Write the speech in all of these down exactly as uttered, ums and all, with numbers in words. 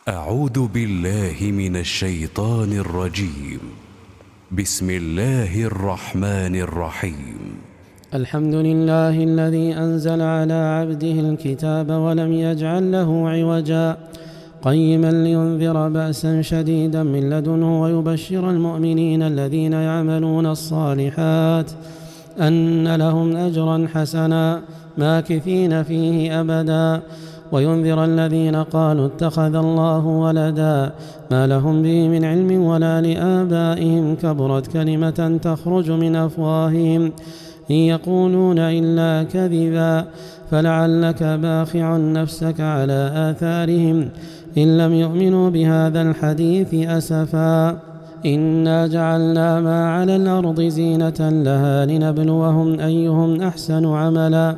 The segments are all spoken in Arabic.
أعوذ بالله من الشيطان الرجيم. بسم الله الرحمن الرحيم. الحمد لله الذي أنزل على عبده الكتاب ولم يجعل له عوجا قيما لينذر بأسا شديدا من لدنه ويبشر المؤمنين الذين يعملون الصالحات أن لهم أجرا حسنا ماكثين فيه أبدا وينذر الذين قالوا اتخذ الله ولدا ما لهم به من علم ولا لآبائهم كبرت كلمة تخرج من أفواههم إن يقولون إلا كذبا فلعلك باخع نفسك على آثارهم إن لم يؤمنوا بهذا الحديث أسفا إنا جعلنا ما على الأرض زينة لها لنبلوهم أيهم أحسن عملا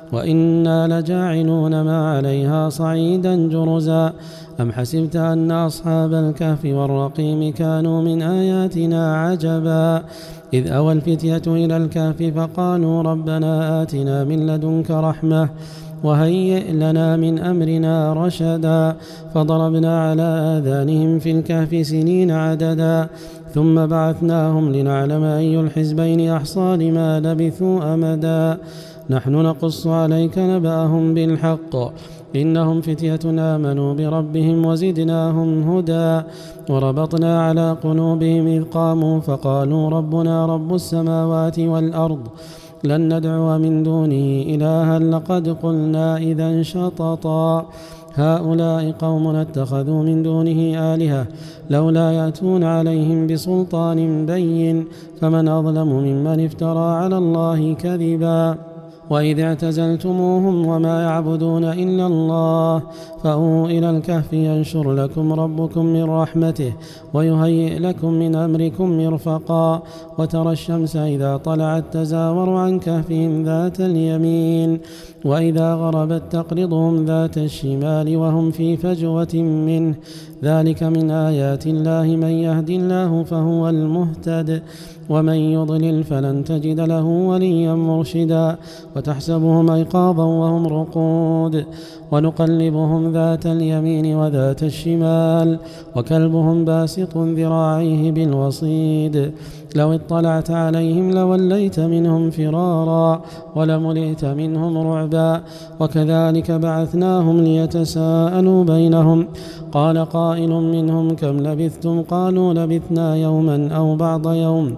وإنا لجاعلون ما عليها صعيدا جرزا أم حسبت أن أصحاب الكهف والرقيم كانوا من آياتنا عجبا إذ أوى الفتية إلى الكهف فقالوا ربنا آتنا من لدنك رحمة وهيئ لنا من أمرنا رشدا فضربنا على آذانهم في الكهف سنين عددا ثم بعثناهم لنعلم أي الحزبين أحصى لما لبثوا أمدا نحن نقص عليك نبأهم بالحق إنهم فتية آمنوا بربهم وزدناهم هدى وربطنا على قلوبهم إذ قاموا فقالوا ربنا رب السماوات والأرض لن ندعو من دونه إلها لقد قلنا إذا شططا هؤلاء قوم اتخذوا من دونه آلهة لولا يأتون عليهم بسلطان بين فمن أظلم ممن افترى على الله كذبا وإذ اعتزلتموهم وما يعبدون إلا الله فأووا إلى الكهف ينشر لكم ربكم من رحمته ويهيئ لكم من أمركم مرفقا وترى الشمس إذا طلعت تزاور عن كهفهم ذات اليمين وإذا غربت تقرضهم ذات الشمال وهم في فجوة منه ذلك من آيات الله من يهد الله فهو المهتد ومن يضلل فلن تجد له وليا مرشدا وتحسبهم أيقاظا وهم رقود ونقلبهم ذات اليمين وذات الشمال وكلبهم باسط ذراعيه بالوصيد لو اطلعت عليهم لوليت منهم فرارا ولملئت منهم رعبا وكذلك بعثناهم ليتساءلوا بينهم قال قائل منهم كم لبثتم قالوا لبثنا يوما أو بعض يوم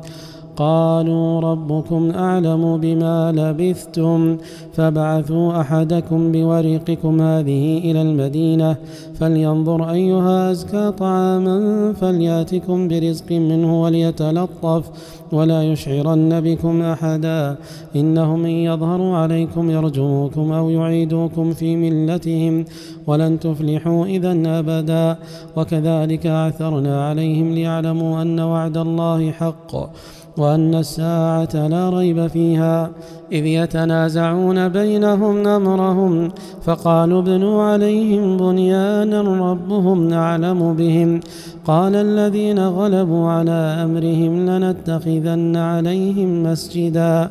قالوا ربكم أعلم بما لبثتم فابعثوا أحدكم بورقكم هذه إلى المدينة فلينظر أيها أزكى طعاما فلياتكم برزق منه وليتلطف ولا يشعرن بكم أحدا إنهم إن يظهروا عليكم يرجموكم أو يعيدوكم في ملتهم ولن تفلحوا إذن أبدا وكذلك أعثرنا عليهم ليعلموا أن وعد الله حق وأن الساعة لا ريب فيها إذ يتنازعون بينهم أمرهم فقالوا ابنوا عليهم بنيانا ربهم أعلم بهم قال الذين غلبوا على أمرهم لنتخذن عليهم مسجدا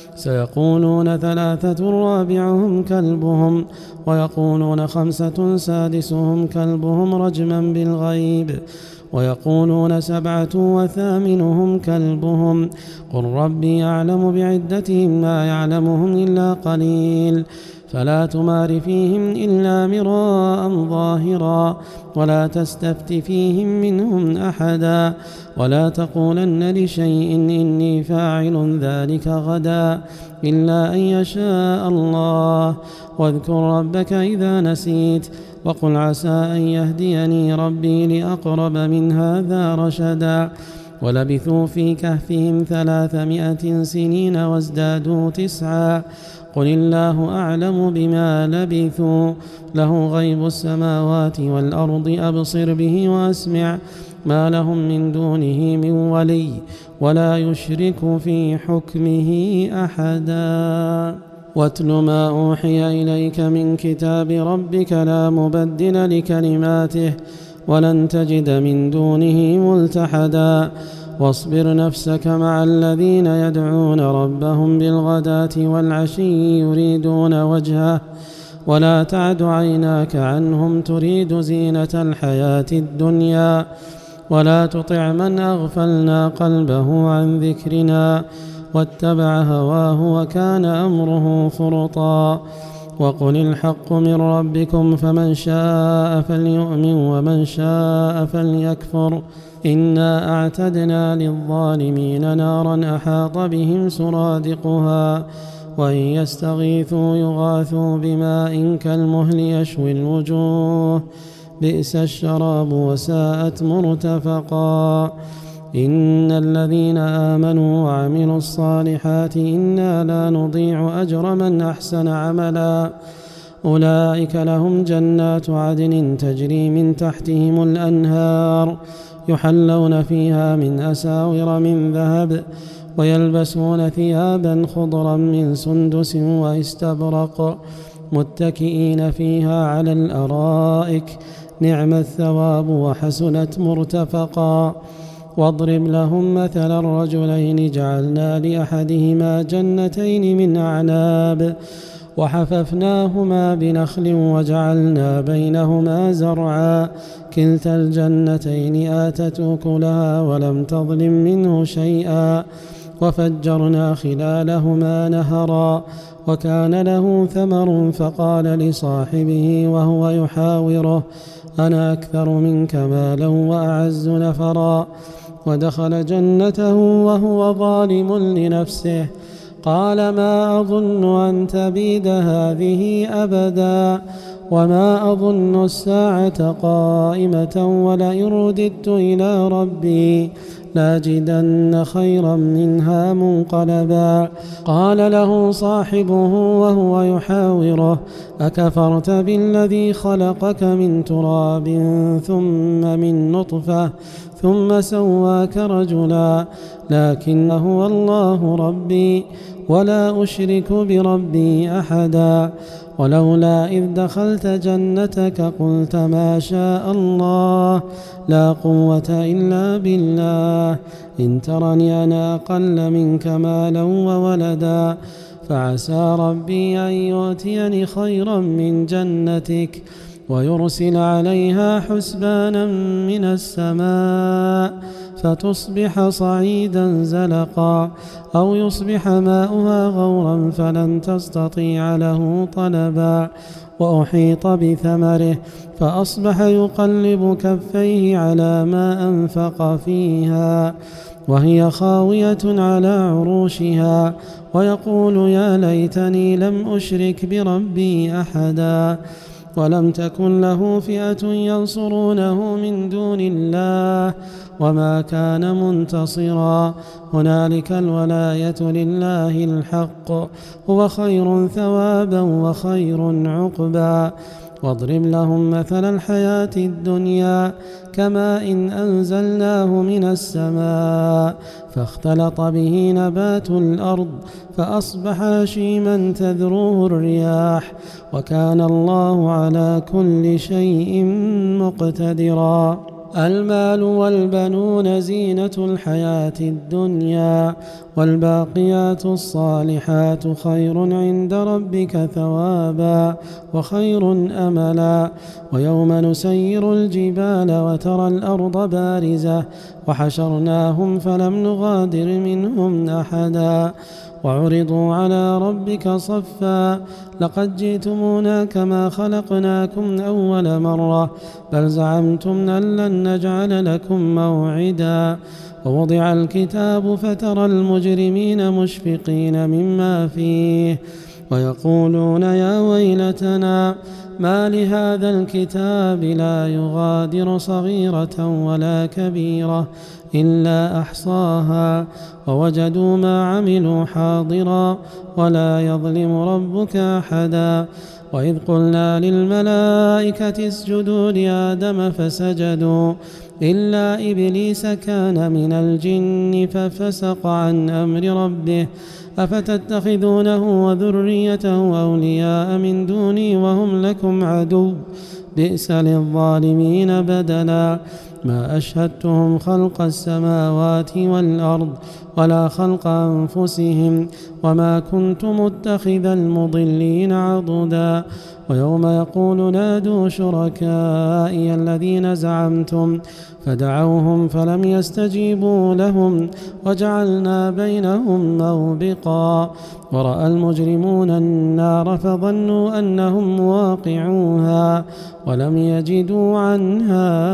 سيقولون ثلاثة رابعهم كلبهم ويقولون خمسة سادسهم كلبهم رجما بالغيب ويقولون سبعة وثامنهم كلبهم قل ربي أعلم بعدتهم ما يعلمهم إلا قليل فلا تمار فيهم إلا مراء ظاهرا ولا تستفت فيهم منهم أحدا ولا تقولن لشيء إني فاعل ذلك غدا إلا أن يشاء الله واذكر ربك إذا نسيت وقل عسى أن يهديني ربي لأقرب من هذا رشدا ولبثوا في كهفهم ثلاثمائة سنين وازدادوا تسعا قل الله أعلم بما لبثوا له غيب السماوات والأرض أبصر به وأسمع ما لهم من دونه من ولي ولا يشرك في حكمه أحدا واتل ما أوحي إليك من كتاب ربك لا مبدل لكلماته ولن تجد من دونه ملتحدا واصبر نفسك مع الذين يدعون ربهم بالغداة والعشي يريدون وجهه ولا تعد عيناك عنهم تريد زينة الحياة الدنيا ولا تطع من أغفلنا قلبه عن ذكرنا واتبع هواه وكان أمره فرطا وقل الحق من ربكم فمن شاء فليؤمن ومن شاء فليكفر إنا أعتدنا للظالمين نارا أحاط بهم سرادقها وإن يستغيثوا يغاثوا بماء كالمهل يشوي الوجوه بئس الشراب وساءت مرتفقا إن الذين آمنوا وعملوا الصالحات إنا لا نضيع أجر من أحسن عملا أولئك لهم جنات عدن تجري من تحتهم الأنهار يحلون فيها من أساور من ذهب ويلبسون ثيابا خضرا من سندس واستبرق متكئين فيها على الأرائك نعم الثواب وحسنت مرتفقا واضرب لهم مثل الرجلين جعلنا لأحدهما جنتين من أعناب وحففناهما بنخل وجعلنا بينهما زرعا كلتا الجنتين آتت أكلها ولم تظلم منه شيئا وفجرنا خلالهما نهرا وكان له ثمر فقال لصاحبه وهو يحاوره أنا أكثر منك مالا وأعز نفرا ودخل جنته وهو ظالم لنفسه قال ما أظن أن تبيد هذه أبدا وما أظن الساعة قائمة ولئن رددت إلى ربي لاجدن خيرا منها منقلبا قال له صاحبه وهو يحاوره أكفرت بالذي خلقك من تراب ثم من نطفة ثم سواك رجلا لكن هو الله ربي ولا أشرك بربي أحدا ولولا إذ دخلت جنتك قلت ما شاء الله لا قوة إلا بالله إن ترني أنا أقل منك مالا وولدا فعسى ربي أن يؤتيني خيرا من جنتك ويرسل عليها حسبانا من السماء فتصبح صعيدا زلقا أو يصبح ماؤها غورا فلن تستطيع له طلبا وأحيط بثمره فأصبح يقلب كفيه على ما أنفق فيها وهي خاوية على عروشها ويقول يا ليتني لم أشرك بربي أحدا ولم تكن له فئة ينصرونه من دون الله وما كان منتصرا هنالك الولاية لله الحق هو خير ثوابا وخير عقبا واضرب لهم مثل الحياة الدنيا كماء إن أنزلناه من السماء فاختلط به نبات الأرض فأصبح هشيما تذروه الرياح وكان الله على كل شيء مقتدرا المال والبنون زينة الحياة الدنيا والباقيات الصالحات خير عند ربك ثوابا وخير أملا ويوم نسير الجبال وترى الأرض بارزة وحشرناهم فلم نغادر منهم أحدا وعرضوا على ربك صفا لقد جئتمونا كما خلقناكم أول مرة بل زعمتم أن لن نجعل لكم موعدا ووضع الكتاب فترى المجرمين مشفقين مما فيه ويقولون يا ويلتنا ما لهذا الكتاب لا يغادر صغيرة ولا كبيرة إلا أحصاها ووجدوا ما عملوا حاضرا ولا يظلم ربك أحدا وإذ قلنا للملائكة اسجدوا لآدم فسجدوا إلا إبليس كان من الجن ففسق عن أمر ربه أفتتخذونه وذريته أولياء من دوني وهم لكم عدو بئس للظالمين بدلا ما أشهدتهم خلق السماوات والأرض ولا خلق أنفسهم وما كنت متخذ المضلين عضدا ويوم يقول نادوا شركائي الذين زعمتم فدعوهم فلم يستجيبوا لهم وجعلنا بينهم موبقا ورأى المجرمون النار فظنوا أنهم واقعوها ولم يجدوا عنها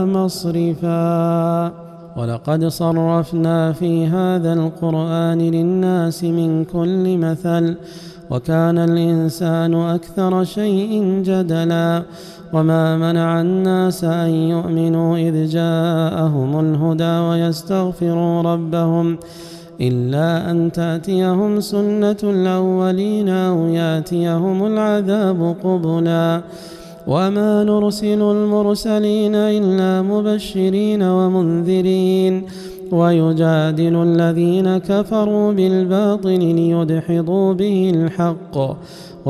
مصرفا ولقد صرفنا في هذا القرآن للناس من كل مثل وكان الإنسان أكثر شيء جدلا وما منع الناس أن يؤمنوا إذ جاءهم الهدى ويستغفروا ربهم إلا أن تأتيهم سنة الأولين أو يأتيهم العذاب قبلا وما نرسل المرسلين إلا مبشرين ومنذرين ويجادل الذين كفروا بالباطل ليدحضوا به الحق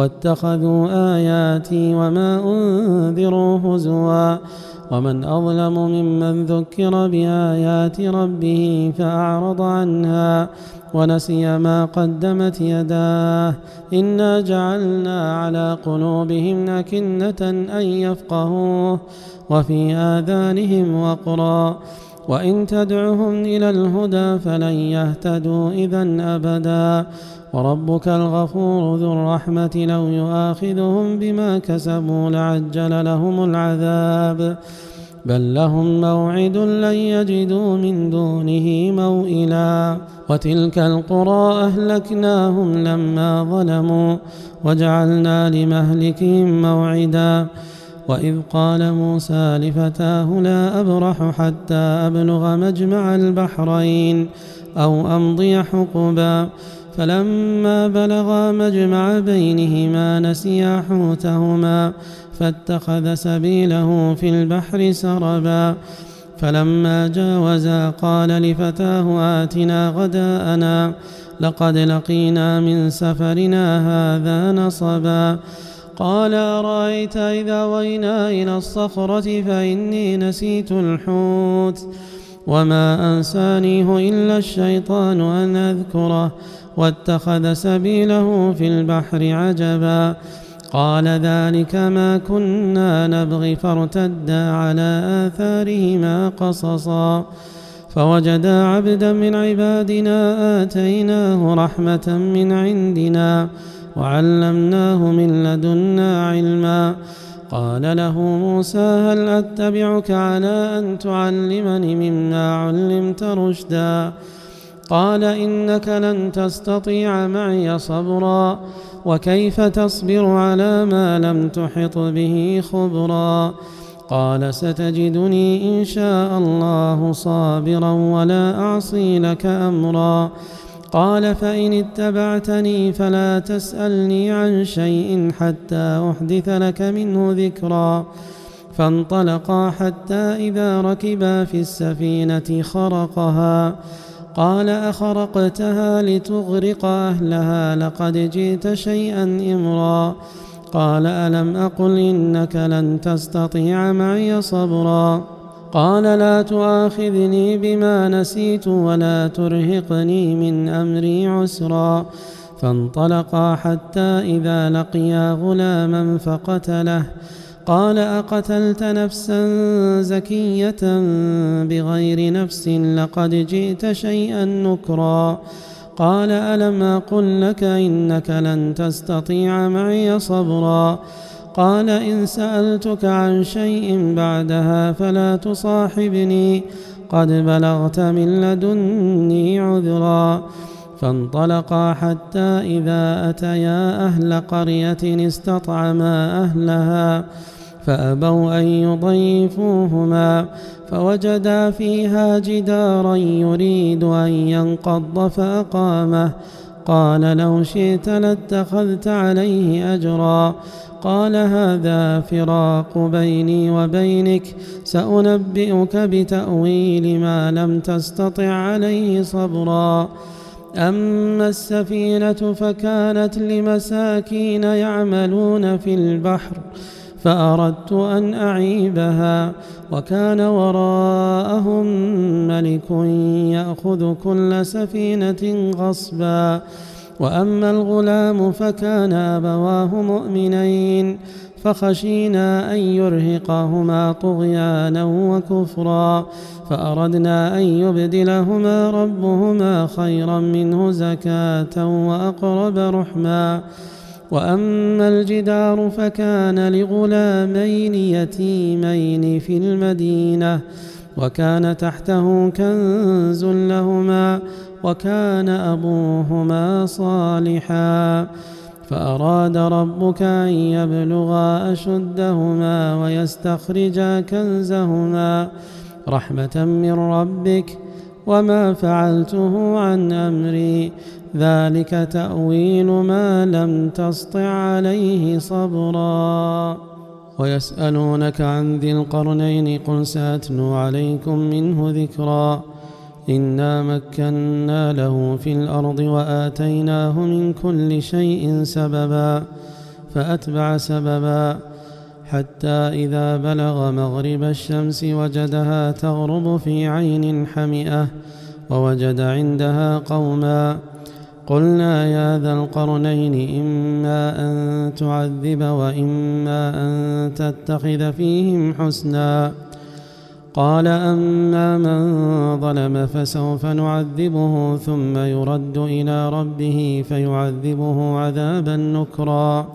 واتخذوا آياتي وما أنذروا هزوا ومن أظلم ممن ذكر بآيات ربه فأعرض عنها ونسي ما قدمت يداه إنا جعلنا على قلوبهم أكنة أن يفقهوه وفي آذانهم وقرا وإن تدعهم إلى الهدى فلن يهتدوا إذن أبدا وربك الغفور ذو الرحمة لو يؤاخذهم بما كسبوا لعجل لهم العذاب بل لهم موعد لن يجدوا من دونه موئلا وتلك القرى أهلكناهم لما ظلموا وجعلنا لمهلكهم موعدا وإذ قال موسى لفتاه لا أبرح حتى أبلغ مجمع البحرين أو أمضي حقبا فلما بلغا مجمع بينهما نسيا حوتهما فاتخذ سبيله في البحر سربا فلما جاوزا قال لفتاه آتنا غداءنا لقد لقينا من سفرنا هذا نصبا قال أرأيت إذا وينا إلى الصخرة فإني نسيت الحوت وما أنسانيه إلا الشيطان أن أذكره واتخذ سبيله في البحر عجبا قال ذلك ما كنا نبغي فارتدا على آثارهما قصصا فوجدا عبدا من عبادنا آتيناه رحمة من عندنا وعلمناه من لدنا علما قال له موسى هل أتبعك على أن تعلمني مما علمت رشدا قال إنك لن تستطيع معي صبرا وكيف تصبر على ما لم تحط به خبرا قال ستجدني إن شاء الله صابرا ولا أعصي لك أمرا قال فإن اتبعتني فلا تسألني عن شيء حتى أحدث لك منه ذكرا فانطلقا حتى إذا ركبا في السفينة خرقها قال أخرقتها لتغرق أهلها لقد جئت شيئا إمرا قال ألم أقل إنك لن تستطيع معي صبرا قال لا تؤاخذني بما نسيت ولا ترهقني من أمري عسرا فانطلقا حتى إذا لقيا غلاما فقتله قال أقتلت نفسا زكية بغير نفس لقد جئت شيئا نكرا قال ألم أقل لك إنك لن تستطيع معي صبرا قال إن سألتك عن شيء بعدها فلا تصاحبني قد بلغت من لدني عذرا فانطلقا حتى إذا أتيا أهل قرية استطعما أهلها فأبوا أن يضيفوهما فوجدا فيها جدارا يريد أن ينقض فأقامه قال لو شئت لاتخذت عليه أجرا قال هذا فراق بيني وبينك سأنبئك بتأويل ما لم تستطع عليه صبرا أما السفينة فكانت لمساكين يعملون في البحر فأردت أن أعيبها وكان وراءهم ملك يأخذ كل سفينة غصبا وأما الغلام فكان أبواه مؤمنين فخشينا أن يرهقهما طغيانا وكفرا فأردنا أن يبدلهما ربهما خيرا منه زكاة وأقرب رحما وأما الجدار فكان لغلامين يتيمين في المدينة وكان تحته كنز لهما وكان أبوهما صالحا فأراد ربك أن يبلغا أشدهما ويستخرجا كنزهما رحمة من ربك وما فعلته عن أمري ذلك تأويل ما لم تسطع عليه صبرا ويسألونك عن ذي القرنين قل سأتلو عليكم منه ذكرا إنا مكنا له في الأرض وآتيناه من كل شيء سببا فأتبع سببا حتى إذا بلغ مغرب الشمس وجدها تغرب في عين حمئة ووجد عندها قوما قلنا يا ذا القرنين إما أن تعذب وإما أن تتخذ فيهم حسنا قال أما من ظلم فسوف نعذبه ثم يرد إلى ربه فيعذبه عذابا نكرا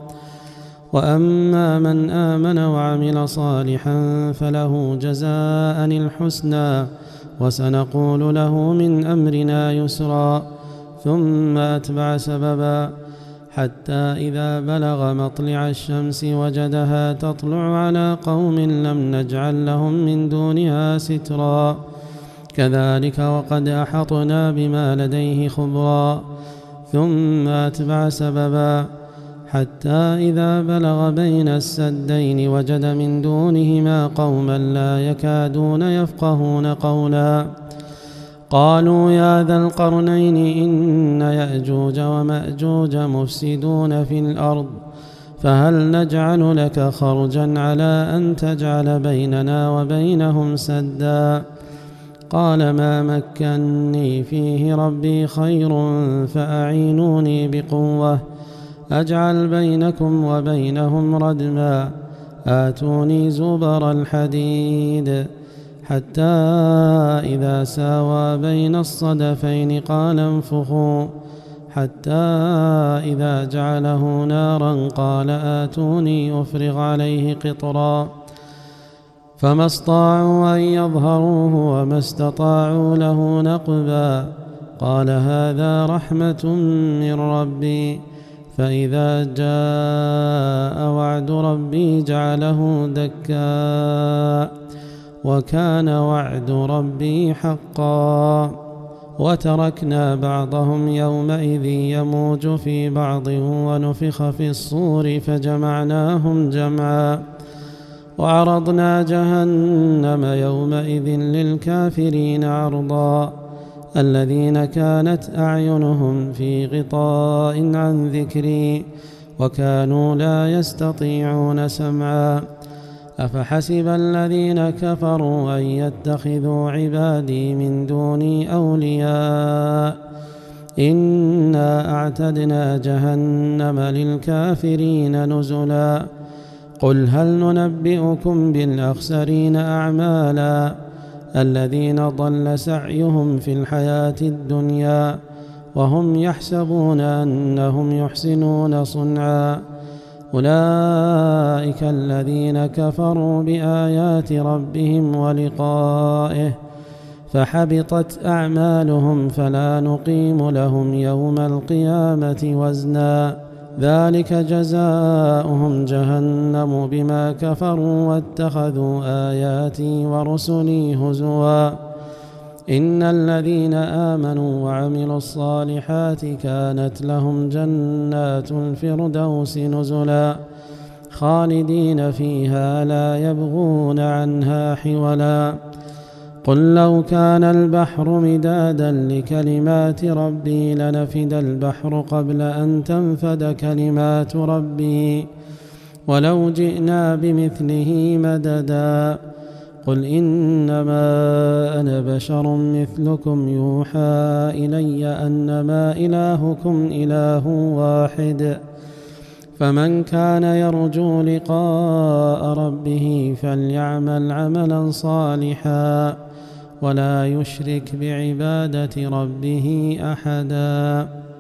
وأما من آمن وعمل صالحا فله جزاء الحسنى وسنقول له من أمرنا يسرا ثم أتبع سببا حتى إذا بلغ مطلع الشمس وجدها تطلع على قوم لم نجعل لهم من دونها سترا كذلك وقد أحطنا بما لديه خبرا ثم أتبع سببا حتى إذا بلغ بين السدين وجد من دونهما قوما لا يكادون يفقهون قولا قالوا يا ذا القرنين إن يأجوج ومأجوج مفسدون في الأرض فهل نجعل لك خرجا على أن تجعل بيننا وبينهم سدا قال ما مكني فيه ربي خير فأعينوني بقوة أجعل بينكم وبينهم ردما آتوني زبر الحديد حتى إذا ساوى بين الصدفين قال انفخوا حتى إذا جعله نارا قال آتوني أفرغ عليه قطرا فما استطاعوا أن يظهروه وما استطاعوا له نقبا قال هذا رحمة من ربي فإذا جاء وعد ربي جعله دكا وكان وعد ربي حقا وتركنا بعضهم يومئذ يموج في بعض ونفخ في الصور فجمعناهم جمعا وعرضنا جهنم يومئذ للكافرين عرضا الذين كانت أعينهم في غطاء عن ذكري وكانوا لا يستطيعون سمعا أفحسب الذين كفروا أن يتخذوا عبادي من دوني أولياء إنا أعتدنا جهنم للكافرين نزلا قل هل ننبئكم بالأخسرين أعمالا الذين ضل سعيهم في الحياة الدنيا وهم يحسبون أنهم يحسنون صنعا أولئك الذين كفروا بآيات ربهم ولقائه فحبطت أعمالهم فلا نقيم لهم يوم القيامة وزنا ذلك جزاؤهم جهنم بما كفروا واتخذوا آياتي ورسلي هزوا إن الذين آمنوا وعملوا الصالحات كانت لهم جنات الفردوس نزلا خالدين فيها لا يبغون عنها حولا قل لو كان البحر مدادا لكلمات ربي لنفد البحر قبل أن تنفد كلمات ربي ولو جئنا بمثله مددا قل إنما أنا بشر مثلكم يوحى إلي أنما إلهكم إله واحد فمن كان يرجو لقاء ربه فليعمل عملا صالحا ولا يشرك بعبادة ربه أحدا.